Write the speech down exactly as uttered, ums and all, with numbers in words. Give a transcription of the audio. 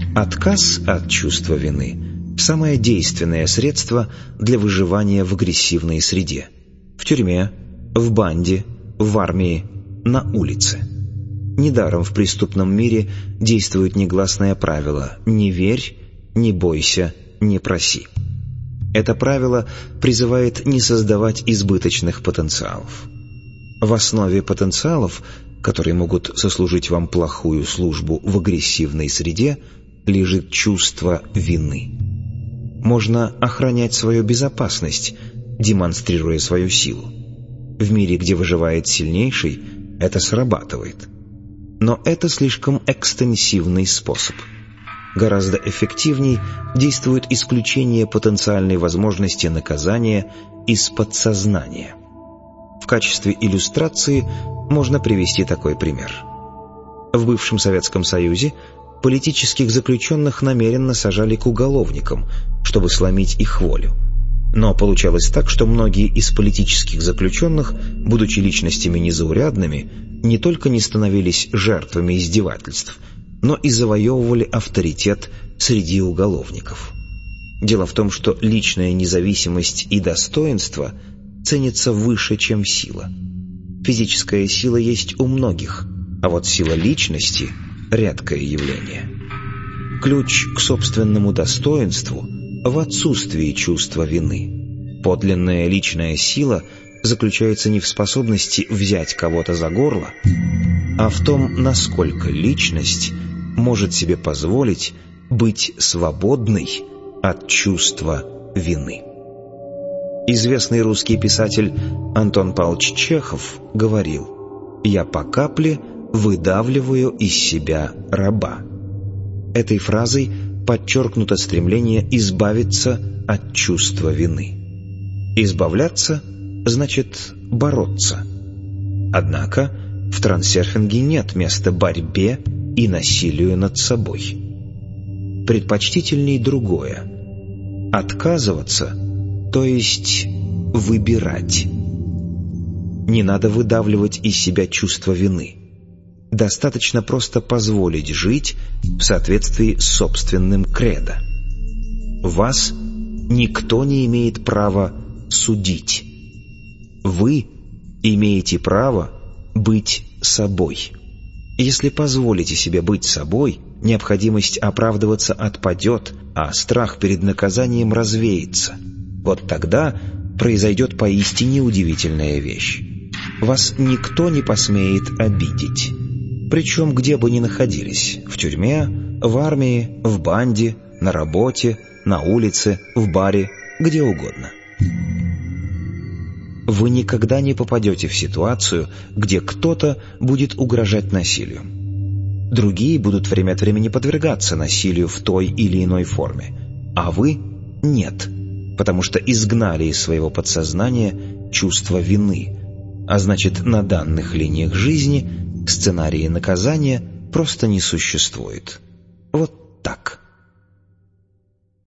Отказ от чувства вины – самое действенное средство для выживания в агрессивной среде. В тюрьме, в банде, в армии, на улице. Недаром в преступном мире действует негласное правило «не верь, не бойся, не проси». Это правило призывает не создавать избыточных потенциалов. В основе потенциалов, которые могут сослужить вам плохую службу в агрессивной среде, лежит чувство вины. Можно охранять свою безопасность, демонстрируя свою силу. В мире, где выживает сильнейший, это срабатывает. Но это слишком экстенсивный способ. Гораздо эффективней действует исключение потенциальной возможности наказания из подсознания. В качестве иллюстрации можно привести такой пример. В бывшем Советском Союзе политических заключенных намеренно сажали к уголовникам, чтобы сломить их волю. Но получалось так, что многие из политических заключенных, будучи личностями незаурядными, не только не становились жертвами издевательств, но и завоевывали авторитет среди уголовников. Дело в том, что личная независимость и достоинство ценятся выше, чем сила. Физическая сила есть у многих, а вот сила личности – редкое явление. Ключ к собственному достоинству в отсутствии чувства вины. Подлинная личная сила заключается не в способности взять кого-то за горло, а в том, насколько личность может себе позволить быть свободной от чувства вины. Известный русский писатель Антон Павлович Чехов говорил: «Я по капле выдавливаю из себя раба». Этой фразой подчеркнуто стремление избавиться от чувства вины. Избавляться значит бороться. Однако в трансерфинге нет места борьбе и насилию над собой. Предпочтительней другое – отказываться, то есть выбирать. Не надо выдавливать из себя чувство вины. Достаточно просто позволить жить в соответствии с собственным кредо. Вас никто не имеет права судить. Вы имеете право быть собой. Если позволите себе быть собой, необходимость оправдываться отпадет, а страх перед наказанием развеется. Вот тогда произойдет поистине удивительная вещь. Вас никто не посмеет обидеть. Причем где бы ни находились – в тюрьме, в армии, в банде, на работе, на улице, в баре, где угодно. Вы никогда не попадете в ситуацию, где кто-то будет угрожать насилием. Другие будут время от времени подвергаться насилию в той или иной форме, а вы – нет, потому что изгнали из своего подсознания чувство вины, а значит, на данных линиях жизни сценарии наказания просто не существует. Вот